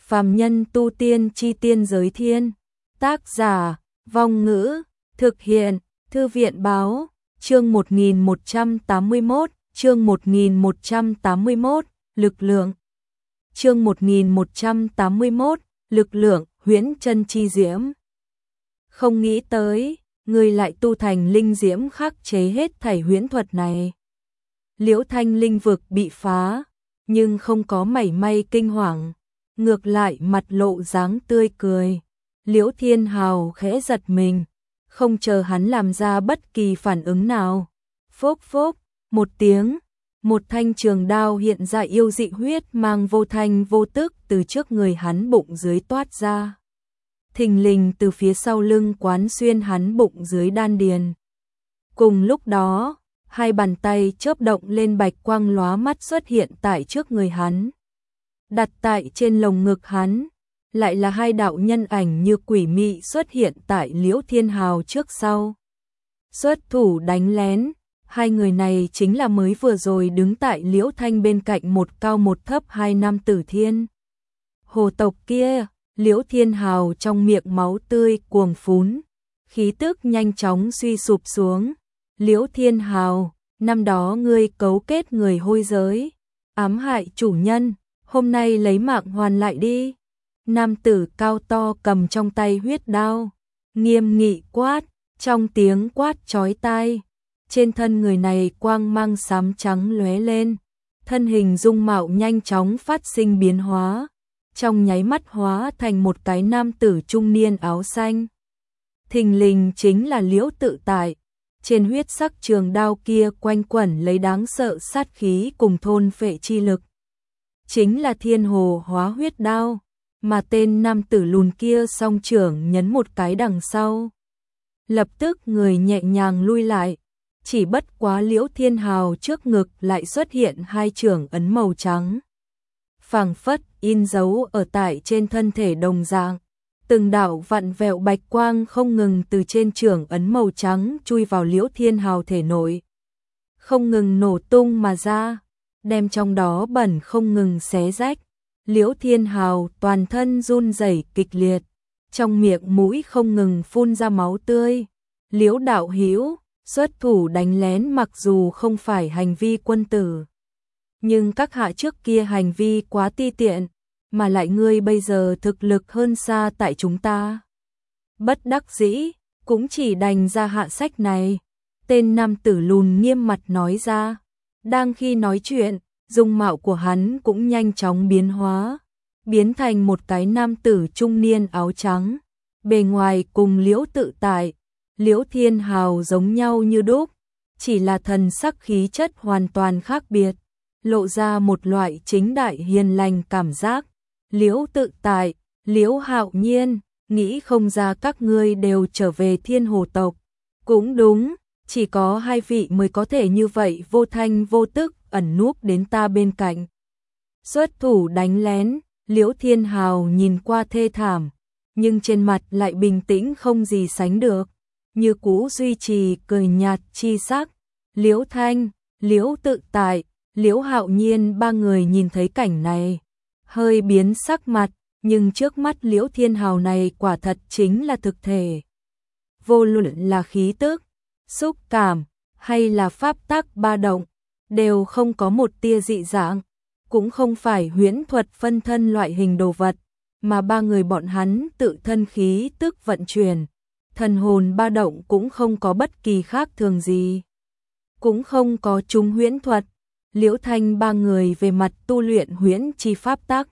Phàm nhân tu tiên chi tiên giới thiên. Tác giả, Vong Ngữ, thực hiện, Thư viện Báo, chương 1181, chương 1181, lực lượng. Chương 1181, lực lượng, huyễn chân chi diễm. Không nghĩ tới, người lại tu thành linh diễm khắc chế hết thảy huyễn thuật này. Liễu Thanh linh vực bị phá, nhưng không có mảy may kinh hoàng, ngược lại mặt lộ dáng tươi cười. Liễu Thiên Hào khẽ giật mình, không chờ hắn làm ra bất kỳ phản ứng nào. Phốc phốc, một tiếng, một thanh trường đao hiện ra yêu dị huyết mang vô thanh vô tức từ trước người hắn bụng dưới toát ra. Thình lình từ phía sau lưng quán xuyên hắn bụng dưới đan điền. Cùng lúc đó, hai bàn tay chớp động lên bạch quang lóa mắt xuất hiện tại trước người hắn. Đặt tại trên lồng ngực hắn, lại là hai đạo nhân ảnh như quỷ mị xuất hiện tại Liễu Thiên Hào trước sau. Xuất thủ đánh lén, hai người này chính là mới vừa rồi đứng tại Liễu Thanh bên cạnh một cao một thấp hai nam tử Thiên Hồ tộc kia. Liễu Thiên Hào trong miệng máu tươi cuồng phún, khí tức nhanh chóng suy sụp xuống. Liễu Thiên Hào, năm đó ngươi cấu kết người hôi giới, ám hại chủ nhân, hôm nay lấy mạng hoàn lại đi. Nam tử cao to cầm trong tay huyết đao, nghiêm nghị quát, trong tiếng quát chói tai, trên thân người này quang mang xám trắng lóe lên, thân hình dung mạo nhanh chóng phát sinh biến hóa, trong nháy mắt hóa thành một cái nam tử trung niên áo xanh. Thình lình chính là Liễu Tự Tại, trên huyết sắc trường đao kia quanh quẩn lấy đáng sợ sát khí cùng thôn phệ chi lực. Chính là Thiên Hồ hóa huyết đao, mà tên nam tử lùn kia song trưởng nhấn một cái đằng sau. Lập tức người nhẹ nhàng lui lại, chỉ bất quá Liễu Thiên Hào trước ngực lại xuất hiện hai trưởng ấn màu trắng. Phảng phất in dấu ở tại trên thân thể đồng dạng, từng đạo vặn vẹo bạch quang không ngừng từ trên trưởng ấn màu trắng chui vào Liễu Thiên Hào thể nội, không ngừng nổ tung mà ra, đem trong đó bẩn không ngừng xé rách. Liễu Thiên Hào toàn thân run rẩy kịch liệt, trong miệng mũi không ngừng phun ra máu tươi. Liễu đạo hữu, xuất thủ đánh lén mặc dù không phải hành vi quân tử, nhưng các hạ trước kia hành vi quá ti tiện, mà lại ngươi bây giờ thực lực hơn xa tại chúng ta. Bất đắc dĩ, cũng chỉ đành ra hạ sách này. Tên nam tử lùn nghiêm mặt nói ra. Đang khi nói chuyện, dung mạo của hắn cũng nhanh chóng biến hóa, biến thành một cái nam tử trung niên áo trắng. Bề ngoài cùng Liễu Tự Tại, Liễu Thiên Hào giống nhau như đúc, chỉ là thần sắc khí chất hoàn toàn khác biệt, lộ ra một loại chính đại hiền lành cảm giác. Liễu Tự Tại, Liễu Hạo Nhiên, nghĩ không ra các ngươi đều trở về Thiên Hồ tộc. Cũng đúng, chỉ có hai vị mới có thể như vậy vô thanh vô tức ẩn núp đến ta bên cạnh. Xuất thủ đánh lén, Liễu Thiên Hào nhìn qua thê thảm, nhưng trên mặt lại bình tĩnh không gì sánh được, như cũ duy trì cười nhạt chi sắc. Liễu Thanh, Liễu Tự Tại, Liễu Hạo Nhiên ba người nhìn thấy cảnh này, hơi biến sắc mặt, nhưng trước mắt Liễu Thiên Hào này quả thật chính là thực thể. Vô luận là khí tức, xúc cảm, hay là pháp tắc ba động, đều không có một tia dị dạng, cũng không phải huyễn thuật phân thân loại hình đồ vật, mà ba người bọn hắn tự thân khí tức vận chuyển, thần hồn ba động cũng không có bất kỳ khác thường gì, cũng không có trùng huyễn thuật. Liễu Thanh ba người về mặt tu luyện huyễn chi pháp tắc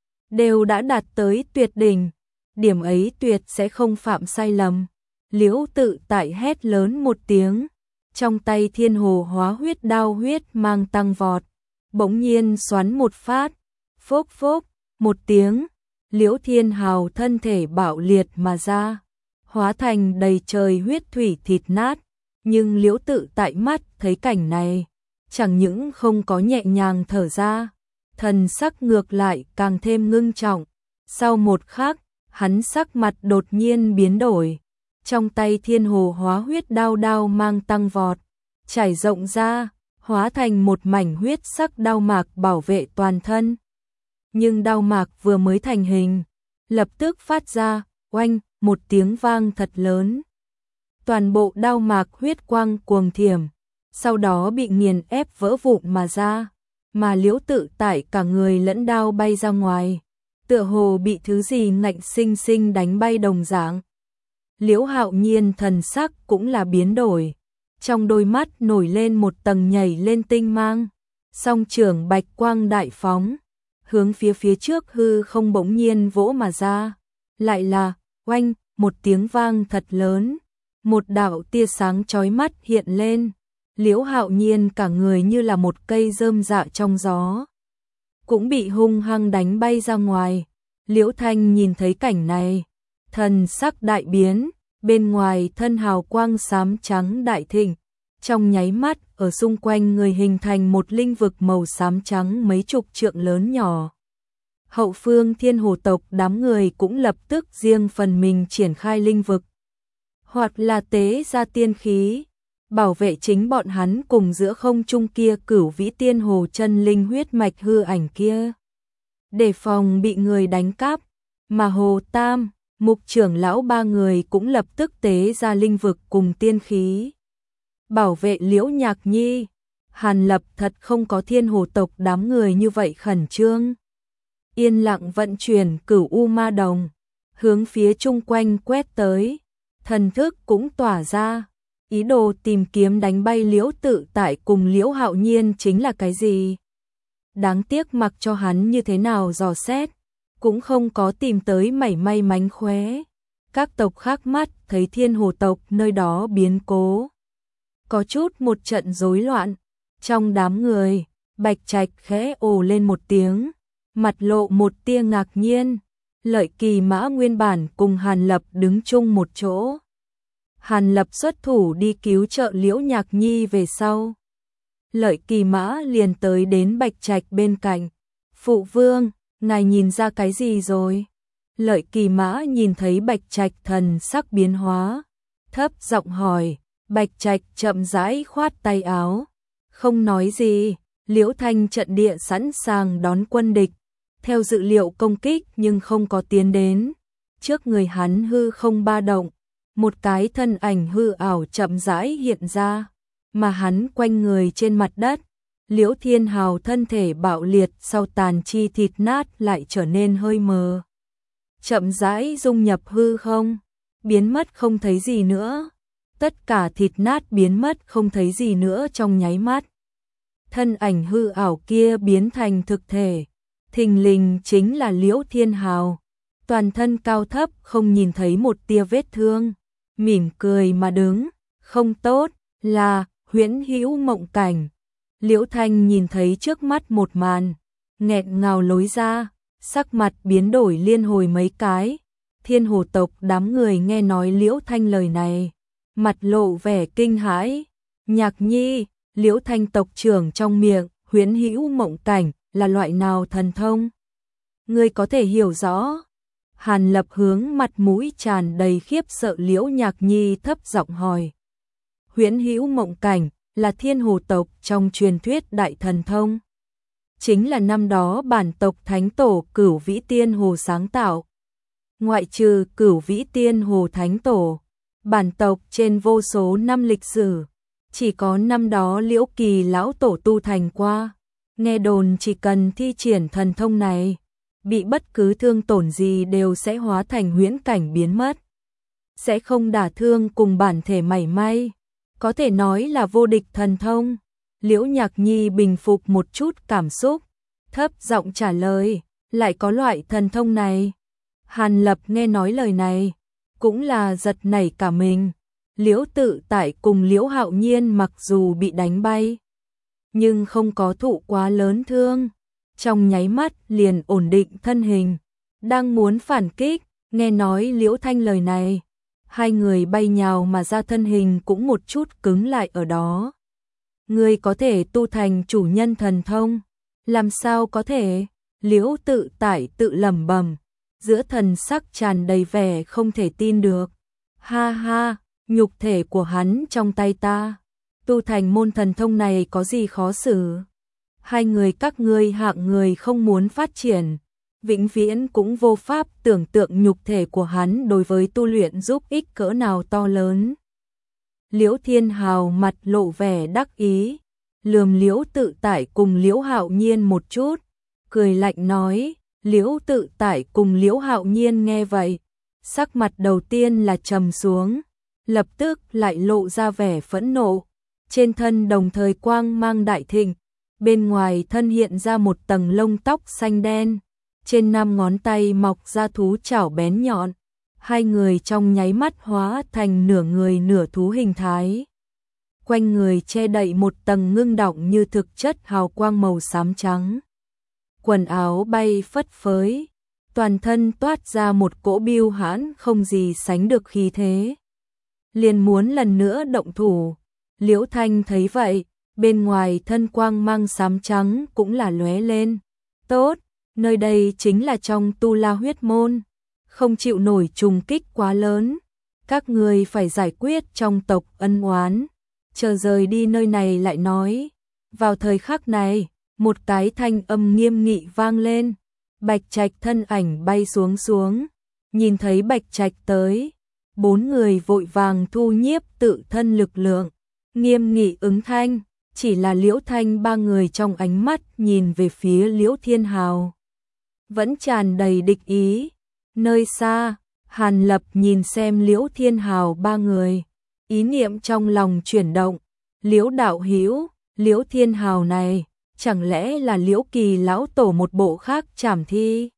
đều đã đạt tới tuyệt đỉnh, điểm ấy tuyệt sẽ không phạm sai lầm. Liễu Tự Tại hét lớn một tiếng, trong tay Thiên Hồ hóa huyết đao huyết mang tăng vọt, bỗng nhiên xoắn một phát, phốc phốc, một tiếng, Liễu Thiên Hào thân thể bạo liệt mà ra, hóa thành đầy trời huyết thủy thịt nát, nhưng Liễu Tự Tại mắt thấy cảnh này, chẳng những không có nhẹ nhàng thở ra, thần sắc ngược lại càng thêm ngưng trọng. Sau một khắc, hắn sắc mặt đột nhiên biến đổi, trong tay Thiên Hồ hóa huyết đao đao mang tăng vọt, trải rộng ra, hóa thành một mảnh huyết sắc đao mạc bảo vệ toàn thân. Nhưng đao mạc vừa mới thành hình, lập tức phát ra, oanh, một tiếng vang thật lớn. Toàn bộ đao mạc huyết quang cuồng thiểm, sau đó bị nghiền ép vỡ vụn mà ra, mà Liễu Tự Tại cả người lẫn đao bay ra ngoài, tựa hồ bị thứ gì ngạnh sinh sinh đánh bay đồng dạng. Liễu Hạo Nhiên thần sắc cũng là biến đổi, trong đôi mắt nổi lên một tầng nhảy lên tinh mang, song trưởng bạch quang đại phóng, hướng phía trước hư không bỗng nhiên vỗ mà ra, lại là, oanh, một tiếng vang thật lớn, một đạo tia sáng chói mắt hiện lên, Liễu Hạo Nhiên cả người như là một cây rơm rạ trong gió, cũng bị hung hăng đánh bay ra ngoài. Liễu Thanh nhìn thấy cảnh này, thần sắc đại biến, bên ngoài thân hào quang xám trắng đại thịnh, trong nháy mắt ở xung quanh người hình thành một linh vực màu xám trắng mấy chục trượng lớn nhỏ. Hậu phương Thiên Hồ tộc đám người cũng lập tức riêng phần mình triển khai linh vực, hoặc là tế ra tiên khí, bảo vệ chính bọn hắn cùng giữa không trung kia Cửu Vĩ Tiên Hồ chân linh huyết mạch hư ảnh kia, để phòng bị người đánh cắp. Mà Hồ Tam, Mục trưởng lão ba người cũng lập tức tế ra linh vực cùng tiên khí, bảo vệ Liễu Nhạc Nhi. Hàn Lập thật không có Thiên Hồ tộc đám người như vậy khẩn trương, yên lặng vận chuyển Cửu U Ma Đồng, hướng phía chung quanh quét tới, thần thức cũng tỏa ra, ý đồ tìm kiếm đánh bay Liễu Tự Tại cùng Liễu Hạo Nhiên chính là cái gì. Đáng tiếc mặc cho hắn như thế nào dò xét, cũng không có tìm tới mảy may mánh khóe. Các tộc khác mắt thấy Thiên Hồ tộc nơi đó biến cố, có chút một trận rối loạn. Trong đám người, Bạch Trạch khẽ ồ lên một tiếng, mặt lộ một tia ngạc nhiên. Lợi Kỳ Mã nguyên bản cùng Hàn Lập đứng chung một chỗ. Hàn Lập xuất thủ đi cứu trợ Liễu Nhạc Nhi về sau, Lợi Kỳ Mã liền tới đến Bạch Trạch bên cạnh. Phụ vương, ngài nhìn ra cái gì rồi? Lợi Kỳ Mã nhìn thấy Bạch Trạch thần sắc biến hóa, thấp giọng hỏi. Bạch Trạch chậm rãi khoát tay áo, không nói gì. Liễu Thanh trận địa sẵn sàng đón quân địch, theo dự liệu công kích nhưng không có tiến đến. Trước người hắn hư không ba động, một cái thân ảnh hư ảo chậm rãi hiện ra, mà hắn quanh người trên mặt đất, Liễu Thiên Hào thân thể bạo liệt sau tàn chi thịt nát lại trở nên hơi mờ, chậm rãi dung nhập hư không, biến mất không thấy gì nữa. Tất cả thịt nát biến mất không thấy gì nữa trong nháy mắt. Thân ảnh hư ảo kia biến thành thực thể, thình lình chính là Liễu Thiên Hào, toàn thân cao thấp không nhìn thấy một tia vết thương, mỉm cười mà đứng. Không tốt, là Huyễn Hữu Mộng Cảnh. Liễu Thanh nhìn thấy trước mắt một màn, nghẹn ngào lối ra, sắc mặt biến đổi liên hồi mấy cái. Thiên Hồ tộc đám người nghe nói Liễu Thanh lời này, mặt lộ vẻ kinh hãi. Nhạc Nhi, Liễu Thanh tộc trưởng trong miệng Huyễn Hữu Mộng Cảnh là loại nào thần thông? Ngươi có thể hiểu rõ? Hàn Lập hướng mặt mũi tràn đầy khiếp sợ Liễu Nhạc Nhi thấp giọng hỏi. Huyễn Hữu Mộng Cảnh là Thiên Hồ tộc trong truyền thuyết đại thần thông, chính là năm đó bản tộc thánh tổ Cửu Vĩ Tiên Hồ sáng tạo. Ngoại trừ Cửu Vĩ Tiên Hồ thánh tổ, bản tộc trên vô số năm lịch sử, chỉ có năm đó Liễu Kỳ lão tổ tu thành qua. Nghe đồn chỉ cần thi triển thần thông này, bị bất cứ thương tổn gì đều sẽ hóa thành huyễn cảnh biến mất, sẽ không đả thương cùng bản thể mảy may, có thể nói là vô địch thần thông. Liễu Nhạc Nhi bình phục một chút cảm xúc, thấp giọng trả lời, lại có loại thần thông này. Hàn Lập nghe nói lời này, cũng là giật nảy cả mình. Liễu Tự Tại cùng Liễu Hạo Nhiên mặc dù bị đánh bay, nhưng không có thụ quá lớn thương, trong nháy mắt liền ổn định thân hình, đang muốn phản kích. Nghe nói Liễu Thanh lời này, hai người bay nhào mà ra, thân hình cũng một chút cứng lại ở đó. Ngươi có thể tu thành chủ nhân thần thông? Làm sao có thể? Liễu Tự Tại tự lẩm bẩm, giữa thần sắc tràn đầy vẻ không thể tin được. Ha ha, nhục thể của hắn trong tay ta, tu thành môn thần thông này có gì khó xử? Hai người các ngươi hạng người không muốn phát triển, vĩnh viễn cũng vô pháp tưởng tượng nhục thể của hắn đối với tu luyện giúp ích cỡ nào to lớn. Liễu Thiên Hào mặt lộ vẻ đắc ý, lườm Liễu Tự Tại cùng Liễu Hạo Nhiên một chút, cười lạnh nói. Liễu Tự Tại cùng Liễu Hạo Nhiên nghe vậy, sắc mặt đầu tiên là trầm xuống, lập tức lại lộ ra vẻ phẫn nộ, trên thân đồng thời quang mang đại thịnh, bên ngoài thân hiện ra một tầng lông tóc xanh đen, trên 5 ngón tay mọc ra thú chảo bén nhọn, hai người trong nháy mắt hóa thành nửa người nửa thú hình thái. Quanh người che đậy một tầng ngưng đọng như thực chất hào quang màu xám trắng. Quần áo bay phất phới, toàn thân toát ra một cỗ bưu hãn không gì sánh được khí thế. Liền muốn lần nữa động thủ, Liễu Thanh thấy vậy, bên ngoài thân quang mang xám trắng cũng là lóe lên. Tốt, nơi đây chính là trong Tu La huyết môn, không chịu nổi trùng kích quá lớn, các người phải giải quyết trong tộc ân oán, chờ rời đi nơi này lại nói. Vào thời khắc này, một cái thanh âm nghiêm nghị vang lên, Bạch Trạch thân ảnh bay xuống, nhìn thấy Bạch Trạch tới, 4 người vội vàng thu nhiếp tự thân lực lượng, nghiêm nghị ứng thanh, chỉ là Liễu Thanh 3 người trong ánh mắt nhìn về phía Liễu Thiên Hào, vẫn tràn đầy địch ý. Nơi xa, Hàn Lập nhìn xem Liễu Thiên Hào 3 người, ý niệm trong lòng chuyển động, Liễu đạo hữu, Liễu Thiên Hào này chẳng lẽ là Liễu Kỳ lão tổ một bộ khác trảm thi?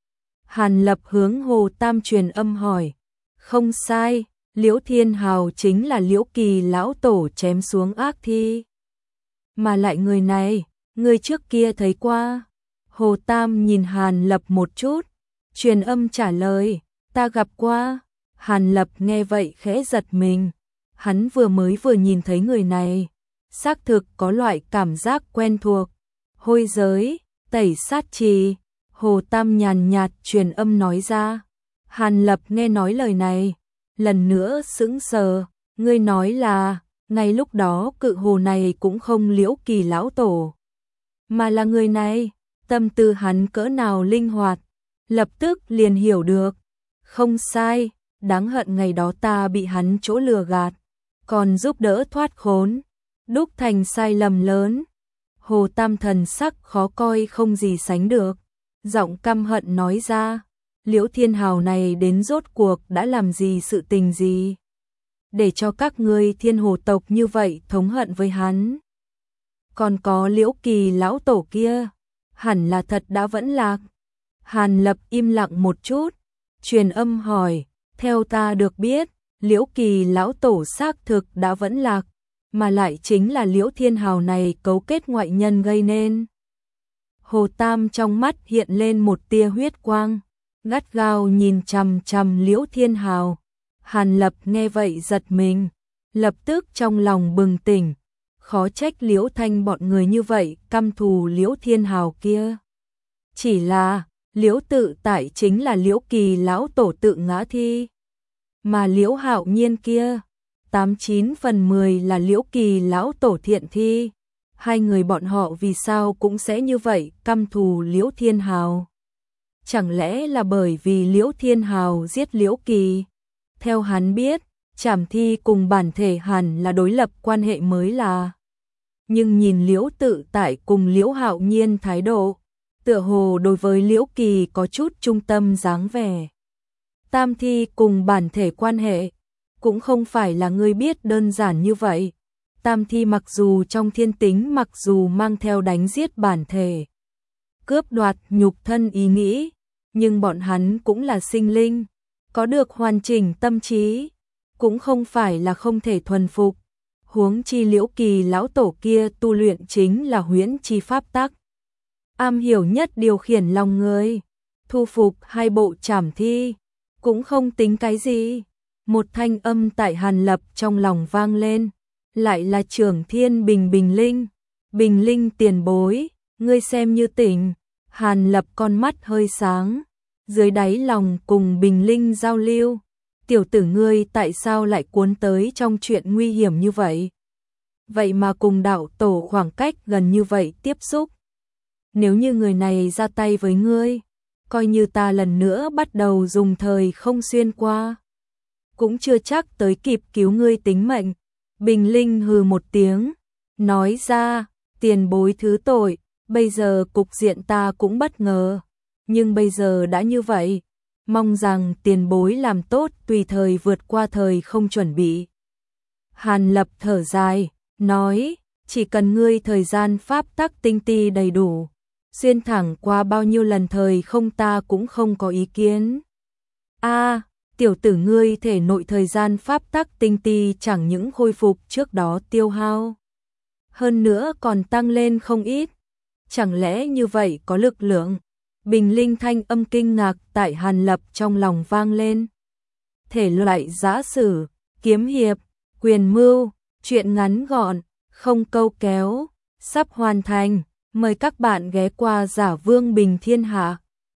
Hàn Lập hướng Hồ Tam truyền âm hỏi. Không sai, Liễu Thiên Hào chính là Liễu Kỳ lão tổ chém xuống ác thi. Mà lại người này, người trước kia thấy qua. Hồ Tam nhìn Hàn Lập một chút, truyền âm trả lời, ta gặp qua. Hàn Lập nghe vậy khẽ giật mình, hắn vừa nhìn thấy người này, xác thực có loại cảm giác quen thuộc. Hôi giới, tẩy sát trì, Hồ Tam nhàn nhạt truyền âm nói ra. Hàn Lập nghe nói lời này, lần nữa sững sờ, ngươi nói là, ngay lúc đó cự hồ này cũng không Liễu Kỳ lão tổ, mà là người này, tâm tư hắn cỡ nào linh hoạt, lập tức liền hiểu được. Không sai, đáng hận ngày đó ta bị hắn chỗ lừa gạt, còn giúp đỡ thoát khốn, đúc thành sai lầm lớn. Hồ Tam thần sắc khó coi không gì sánh được, giọng căm hận nói ra, Liễu Thiên Hào này đến rốt cuộc đã làm gì sự tình gì, để cho các ngươi Thiên Hồ tộc như vậy thống hận với hắn. Còn có Liễu Kỳ lão tổ kia, hẳn là thật đã vẫn lạc. Hàn Lập im lặng một chút, truyền âm hỏi, theo ta được biết, Liễu Kỳ lão tổ xác thực đã vẫn lạc, mà lại chính là Liễu Thiên Hào này cấu kết ngoại nhân gây nên. Hồ Tam trong mắt hiện lên một tia huyết quang, gắt gao nhìn chằm chằm Liễu Thiên Hào. Hàn Lập nghe vậy giật mình, lập tức trong lòng bừng tỉnh, khó trách Liễu Thanh bọn người như vậy căm thù Liễu Thiên Hào kia. Chỉ là, Liễu Tự Tại chính là Liễu Kỳ lão tổ tự ngã thi, mà Liễu Hạo Nhiên kia 89 phần 10 là Liễu Kỳ lão tổ thiện thi. Hai người bọn họ vì sao cũng sẽ như vậy căm thù Liễu Thiên Hào? Chẳng lẽ là bởi vì Liễu Thiên Hào giết Liễu Kỳ? Theo hắn biết, trảm thi cùng bản thể hẳn là đối lập quan hệ mới là. Nhưng nhìn Liễu Tự Tại cùng Liễu Hạo Nhiên thái độ, tựa hồ đối với Liễu Kỳ có chút trung tâm dáng vẻ. Tam thi cùng bản thể quan hệ cũng không phải là ngươi biết đơn giản như vậy. Tam thi mặc dù trong thiên tính mặc dù mang theo đánh giết bản thể, cướp đoạt nhục thân ý nghĩ, nhưng bọn hắn cũng là sinh linh, có được hoàn chỉnh tâm trí, cũng không phải là không thể thuần phục. Huống chi Liễu Kỳ lão tổ kia tu luyện chính là huyễn chi pháp tắc, am hiểu nhất điều khiển lòng người, thu phục hai bộ trảm thi, cũng không tính cái gì. Một thanh âm tại Hàn Lập trong lòng vang lên, lại là Trưởng Thiên Bình Linh. Bình Linh tiền bối, ngươi xem như tỉnh. Hàn Lập con mắt hơi sáng, dưới đáy lòng cùng Bình Linh giao lưu. Tiểu tử ngươi tại sao lại cuốn tới trong chuyện nguy hiểm như vậy? Vậy mà cùng đạo tổ khoảng cách gần như vậy tiếp xúc, nếu như người này ra tay với ngươi, coi như ta lần nữa bắt đầu dùng thời không xuyên qua, cũng chưa chắc tới kịp cứu ngươi tính mệnh. Bình Linh hừ một tiếng, nói ra, tiền bối thứ tội, bây giờ cục diện ta cũng bất ngờ, nhưng bây giờ đã như vậy, mong rằng tiền bối làm tốt tùy thời vượt qua thời không chuẩn bị. Hàn Lập thở dài, nói, chỉ cần ngươi thời gian pháp tắc tinh ti đầy đủ, xuyên thẳng qua bao nhiêu lần thời không ta cũng không có ý kiến. A, tiểu tử ngươi thể nội thời gian pháp tắc tinh ti chẳng những khôi phục trước đó tiêu hao, hơn nữa còn tăng lên không ít. Chẳng lẽ như vậy có lực lượng? Bình Linh thanh âm kinh ngạc tại Hàn Lập trong lòng vang lên. Thể loại giã sử, kiếm hiệp, quyền mưu, truyện ngắn gọn, không câu kéo, sắp hoàn thành. Mời các bạn ghé qua Giả Vương Bình Thiên Hạ.